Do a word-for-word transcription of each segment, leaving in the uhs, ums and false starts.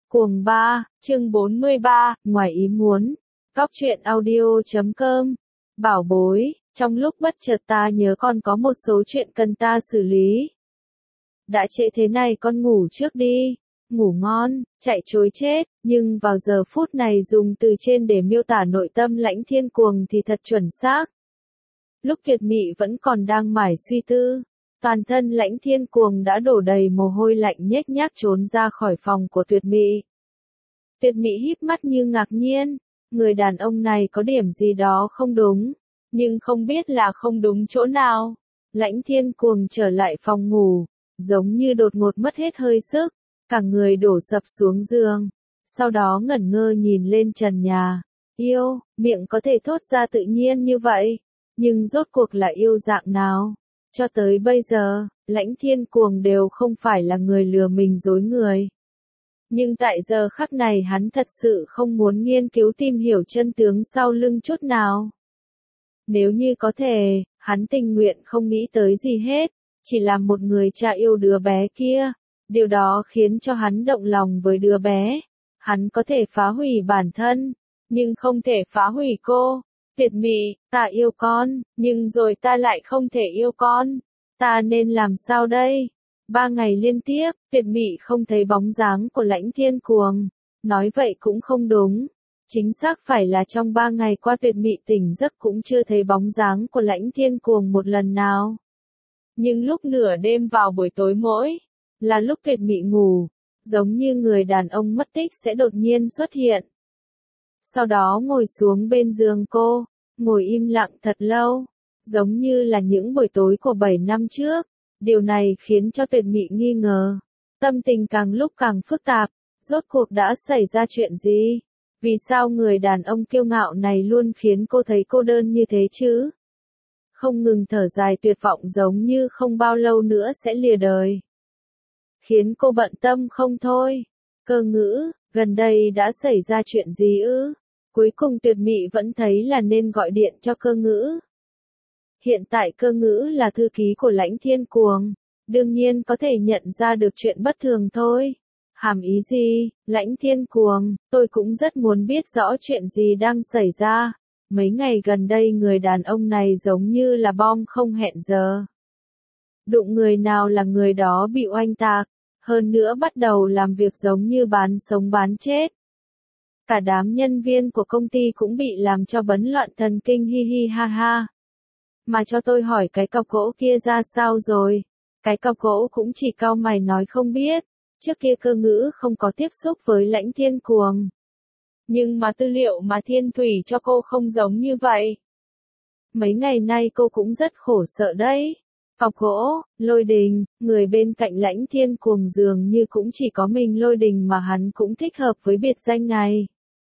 Cuồng ba, chương bốn mươi ba, ngoài ý muốn. Cóc truyện audio chấm com. Bảo bối, trong lúc bất chợt ta nhớ con có một số chuyện cần ta xử lý. Đã trễ thế này con ngủ trước đi. Ngủ ngon, chạy chối chết, nhưng vào giờ phút này dùng từ trên để miêu tả nội tâm Lãnh Thiên Cuồng thì thật chuẩn xác. Lúc Tuyệt Mị vẫn còn đang mải suy tư, toàn thân Lãnh Thiên Cuồng đã đổ đầy mồ hôi lạnh nhếch nhác trốn ra khỏi phòng của Tuyệt Mị. Tuyệt Mị híp mắt như ngạc nhiên, người đàn ông này có điểm gì đó không đúng, nhưng không biết là không đúng chỗ nào. Lãnh Thiên Cuồng trở lại phòng ngủ, giống như đột ngột mất hết hơi sức, cả người đổ sập xuống giường, sau đó ngẩn ngơ nhìn lên trần nhà. Yêu, miệng có thể thốt ra tự nhiên như vậy, nhưng rốt cuộc là yêu dạng nào? Cho tới bây giờ, Lãnh Thiên Cuồng đều không phải là người lừa mình dối người. Nhưng tại giờ khắc này hắn thật sự không muốn nghiên cứu tìm hiểu chân tướng sau lưng chút nào. Nếu như có thể, hắn tình nguyện không nghĩ tới gì hết, chỉ là một người cha yêu đứa bé kia. Điều đó khiến cho hắn động lòng với đứa bé. Hắn có thể phá hủy bản thân, nhưng không thể phá hủy cô. Tuyệt Mị, ta yêu con, nhưng rồi ta lại không thể yêu con. Ta nên làm sao đây? Ba ngày liên tiếp, Tuyệt Mị không thấy bóng dáng của Lãnh Thiên Cuồng. Nói vậy cũng không đúng. Chính xác phải là trong ba ngày qua Tuyệt Mị tỉnh giấc cũng chưa thấy bóng dáng của Lãnh Thiên Cuồng một lần nào. Nhưng lúc nửa đêm vào buổi tối mỗi, là lúc Tuyệt Mị ngủ, giống như người đàn ông mất tích sẽ đột nhiên xuất hiện. Sau đó ngồi xuống bên giường cô, ngồi im lặng thật lâu, giống như là những buổi tối của bảy năm trước. Điều này khiến cho Tuyệt Mị nghi ngờ, tâm tình càng lúc càng phức tạp, rốt cuộc đã xảy ra chuyện gì? Vì sao người đàn ông kiêu ngạo này luôn khiến cô thấy cô đơn như thế chứ? Không ngừng thở dài tuyệt vọng giống như không bao lâu nữa sẽ lìa đời. Khiến cô bận tâm không thôi. Cơ Ngữ, gần đây đã xảy ra chuyện gì ư? Cuối cùng Tuyệt Mị vẫn thấy là nên gọi điện cho Cơ Ngữ. Hiện tại Cơ Ngữ là thư ký của Lãnh Thiên Cuồng, đương nhiên có thể nhận ra được chuyện bất thường thôi. Hàm ý gì? Lãnh Thiên Cuồng, tôi cũng rất muốn biết rõ chuyện gì đang xảy ra. Mấy ngày gần đây người đàn ông này giống như là bom không hẹn giờ. Đụng người nào là người đó bị oanh tạc, hơn nữa bắt đầu làm việc giống như bán sống bán chết. Cả đám nhân viên của công ty cũng bị làm cho bấn loạn thần kinh hi hi ha ha. Mà cho tôi hỏi cái cọc gỗ kia ra sao rồi? Cái cọc gỗ cũng chỉ cau mày nói không biết. Trước kia Cơ Ngữ không có tiếp xúc với Lãnh Thiên Cuồng. Nhưng mà tư liệu mà Thiên Thủy cho cô không giống như vậy. Mấy ngày nay cô cũng rất khổ sợ đấy. Cọc gỗ, Lôi Đình, người bên cạnh Lãnh Thiên Cuồng dường như cũng chỉ có mình Lôi Đình mà hắn cũng thích hợp với biệt danh này.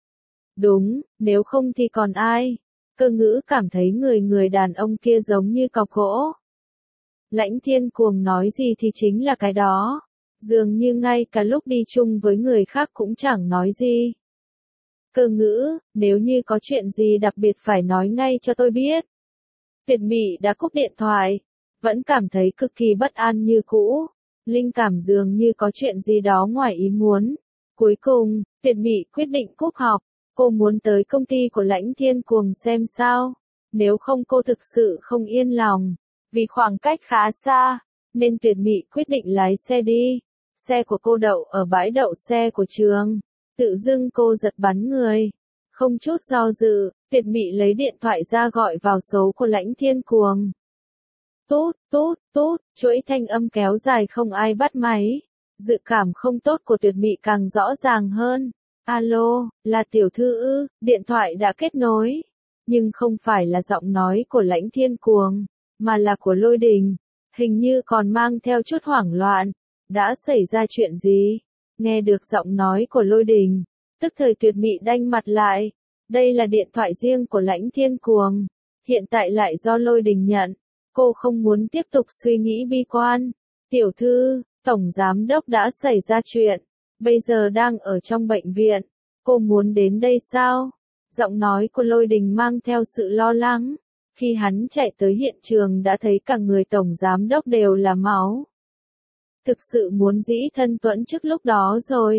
Đúng, nếu không thì còn ai? Cơ Ngữ cảm thấy người người đàn ông kia giống như cọc gỗ. Lãnh Thiên Cuồng nói gì thì chính là cái đó. Dường như ngay cả lúc đi chung với người khác cũng chẳng nói gì. Cơ Ngữ, nếu như có chuyện gì đặc biệt phải nói ngay cho tôi biết. Tuyệt Mị đã cúp điện thoại, vẫn cảm thấy cực kỳ bất an như cũ. Linh cảm dường như có chuyện gì đó ngoài ý muốn. Cuối cùng, Tuyệt Mị quyết định cúp họp. Cô muốn tới công ty của Lãnh Thiên Cuồng xem sao. Nếu không cô thực sự không yên lòng. Vì khoảng cách khá xa, nên Tuyệt Mị quyết định lái xe đi. Xe của cô đậu ở bãi đậu xe của trường. Tự dưng cô giật bắn người. Không chút do dự, Tuyệt Mị lấy điện thoại ra gọi vào số của Lãnh Thiên Cuồng. Tút, tút, tút, chuỗi thanh âm kéo dài không ai bắt máy. Dự cảm không tốt của Tuyệt Mị càng rõ ràng hơn. Alo, là tiểu thư ư? Điện thoại đã kết nối. Nhưng không phải là giọng nói của Lãnh Thiên Cuồng, mà là của Lôi Đình. Hình như còn mang theo chút hoảng loạn. Đã xảy ra chuyện gì? Nghe được giọng nói của Lôi Đình, tức thời Tuyệt Mị đanh mặt lại. Đây là điện thoại riêng của Lãnh Thiên Cuồng. Hiện tại lại do Lôi Đình nhận. Cô không muốn tiếp tục suy nghĩ bi quan. Tiểu thư, tổng giám đốc đã xảy ra chuyện. Bây giờ đang ở trong bệnh viện. Cô muốn đến đây sao? Giọng nói của Lôi Đình mang theo sự lo lắng. Khi hắn chạy tới hiện trường đã thấy cả người tổng giám đốc đều là máu. Thực sự muốn dĩ thân tuẫn trước lúc đó rồi.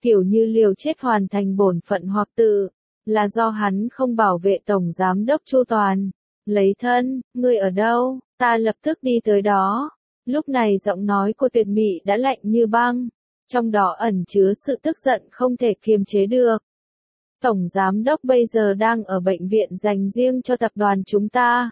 kiểu như liều chết hoàn thành bổn phận hoặc tự, là do hắn không bảo vệ Tổng Giám đốc chu toàn. Lấy thân, ngươi ở đâu, ta lập tức đi tới đó. Lúc này giọng nói của Tuyệt Mị đã lạnh như băng, trong đó ẩn chứa sự tức giận không thể kiềm chế được. Tổng Giám đốc bây giờ đang ở bệnh viện dành riêng cho tập đoàn chúng ta.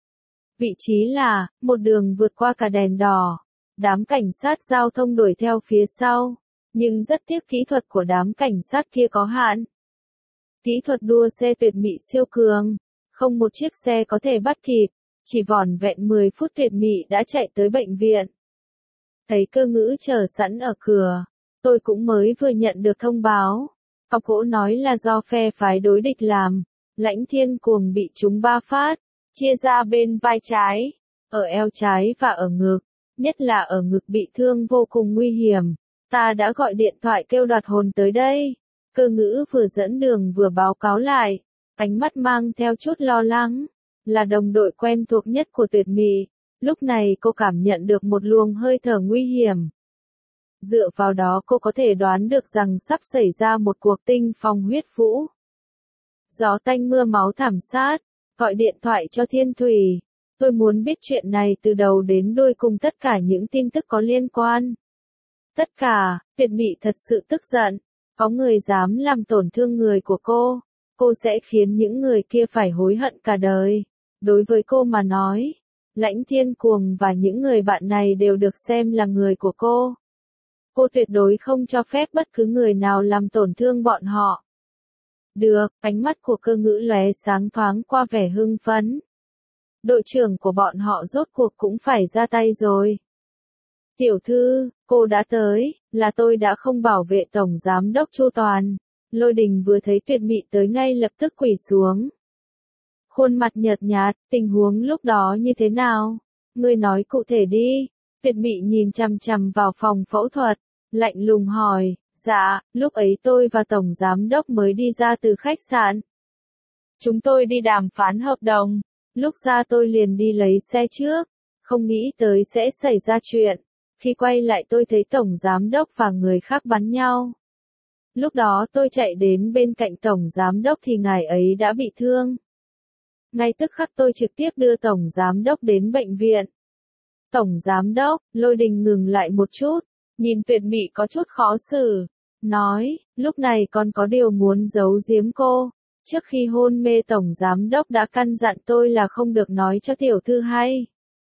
Vị trí là, một đường vượt qua cả đèn đỏ. Đám cảnh sát giao thông đuổi theo phía sau, nhưng rất tiếc kỹ thuật của đám cảnh sát kia có hạn. Kỹ thuật đua xe Tuyệt Mị siêu cường, không một chiếc xe có thể bắt kịp, chỉ vỏn vẹn mười phút Tuyệt Mị đã chạy tới bệnh viện. Thấy Cơ Ngữ chờ sẵn ở cửa, tôi cũng mới vừa nhận được thông báo. Cọc gỗ nói là do phe phái đối địch làm, Lãnh Thiên Cuồng bị trúng ba phát, chia ra bên vai trái, ở eo trái và ở ngực, nhất là ở ngực bị thương vô cùng nguy hiểm. Ta đã gọi điện thoại kêu Đoạt Hồn tới đây. Cơ Ngữ vừa dẫn đường vừa báo cáo lại, ánh mắt mang theo chút lo lắng, là đồng đội quen thuộc nhất của Tuyệt Mị. Lúc này cô cảm nhận được một luồng hơi thở nguy hiểm. Dựa vào đó cô có thể đoán được rằng sắp xảy ra một cuộc tinh phong huyết vũ. Gió tanh mưa máu thảm sát, gọi điện thoại cho Thiên Thủy. Tôi muốn biết chuyện này từ đầu đến đuôi cùng tất cả những tin tức có liên quan. Tất cả, Tuyệt Mị thật sự tức giận. Có người dám làm tổn thương người của cô, cô sẽ khiến những người kia phải hối hận cả đời. Đối với cô mà nói, Lãnh Thiên Cuồng và những người bạn này đều được xem là người của cô. Cô tuyệt đối không cho phép bất cứ người nào làm tổn thương bọn họ. Được, ánh mắt của Cơ Ngữ lóe sáng thoáng qua vẻ hưng phấn. Đội trưởng của bọn họ rốt cuộc cũng phải ra tay rồi. Tiểu thư, cô đã tới, là tôi đã không bảo vệ Tổng Giám đốc chu toàn. Lôi Đình vừa thấy Tuyệt Mị tới ngay lập tức quỳ xuống. Khuôn mặt nhợt nhạt, tình huống lúc đó như thế nào? Ngươi nói cụ thể đi. Tuyệt Mị nhìn chằm chằm vào phòng phẫu thuật, lạnh lùng hỏi. Dạ, lúc ấy tôi và Tổng Giám đốc mới đi ra từ khách sạn. Chúng tôi đi đàm phán hợp đồng. Lúc ra tôi liền đi lấy xe trước, không nghĩ tới sẽ xảy ra chuyện. Khi quay lại tôi thấy Tổng Giám đốc và người khác bắn nhau. Lúc đó tôi chạy đến bên cạnh Tổng Giám đốc thì ngài ấy đã bị thương. Ngay tức khắc tôi trực tiếp đưa Tổng Giám đốc đến bệnh viện. Tổng Giám đốc, Lôi Đình ngừng lại một chút, nhìn Tuyệt Mị có chút khó xử, nói, lúc này còn có điều muốn giấu giếm cô. Trước khi hôn mê Tổng Giám đốc đã căn dặn tôi là không được nói cho tiểu thư hay.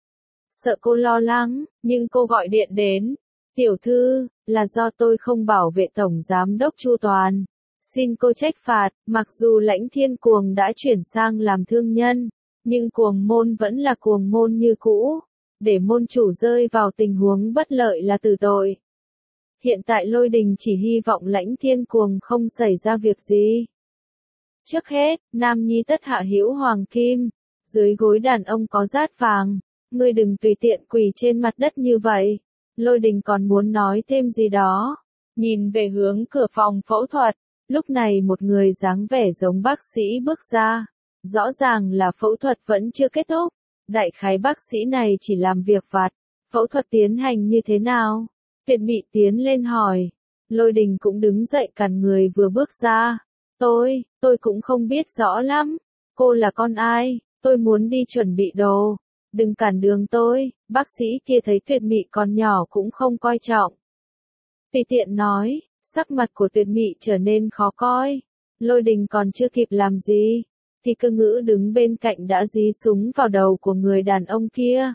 Sợ cô lo lắng, nhưng cô gọi điện đến. Tiểu thư, là do tôi không bảo vệ Tổng Giám đốc chu toàn. Xin cô trách phạt, mặc dù Lãnh Thiên Cuồng đã chuyển sang làm thương nhân, nhưng Cuồng môn vẫn là Cuồng môn như cũ. Để môn chủ rơi vào tình huống bất lợi là tử tội. Hiện tại Lôi Đình chỉ hy vọng Lãnh Thiên Cuồng không xảy ra việc gì. Trước hết, Nam Nhi tất hạ hữu hoàng kim, dưới gối đàn ông có rát vàng, ngươi đừng tùy tiện quỳ trên mặt đất như vậy. Lôi Đình còn muốn nói thêm gì đó, nhìn về hướng cửa phòng phẫu thuật, lúc này một người dáng vẻ giống bác sĩ bước ra, rõ ràng là phẫu thuật vẫn chưa kết thúc, đại khái bác sĩ này chỉ làm việc vặt, phẫu thuật tiến hành như thế nào? Tuyệt Mị tiến lên hỏi, Lôi Đình cũng đứng dậy cản người vừa bước ra. Tôi, tôi cũng không biết rõ lắm. Cô là con ai? Tôi muốn đi chuẩn bị đồ. Đừng cản đường tôi. Bác sĩ kia thấy Tuyệt Mị còn nhỏ cũng không coi trọng. Tùy tiện nói, sắc mặt của Tuyệt Mị trở nên khó coi. Lôi Đình còn chưa kịp làm gì, thì Cơ Ngữ đứng bên cạnh đã dí súng vào đầu của người đàn ông kia.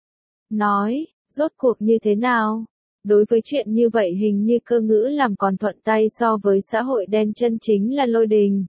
Nói, rốt cuộc như thế nào? Đối với chuyện như vậy hình như Cơ Ngữ làm còn thuận tay so với xã hội đen chân chính là Lôi Đình.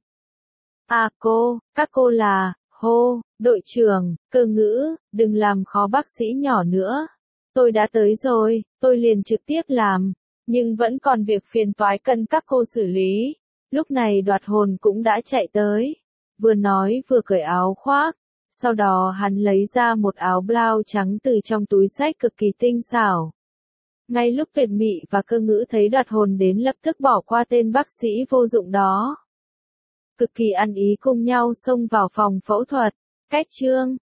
À cô, các cô là, hô, đội trưởng, Cơ Ngữ, đừng làm khó bác sĩ nhỏ nữa. Tôi đã tới rồi, tôi liền trực tiếp làm, nhưng vẫn còn việc phiền toái cần các cô xử lý. Lúc này Đoạt Hồn cũng đã chạy tới, vừa nói vừa cởi áo khoác, sau đó hắn lấy ra một áo blau trắng từ trong túi xách cực kỳ tinh xảo. Ngay lúc Tuyệt Mị và Cơ Ngữ thấy Đoạt Hồn đến lập tức bỏ qua tên bác sĩ vô dụng đó. Cực kỳ ăn ý cùng nhau xông vào phòng phẫu thuật. Cách chương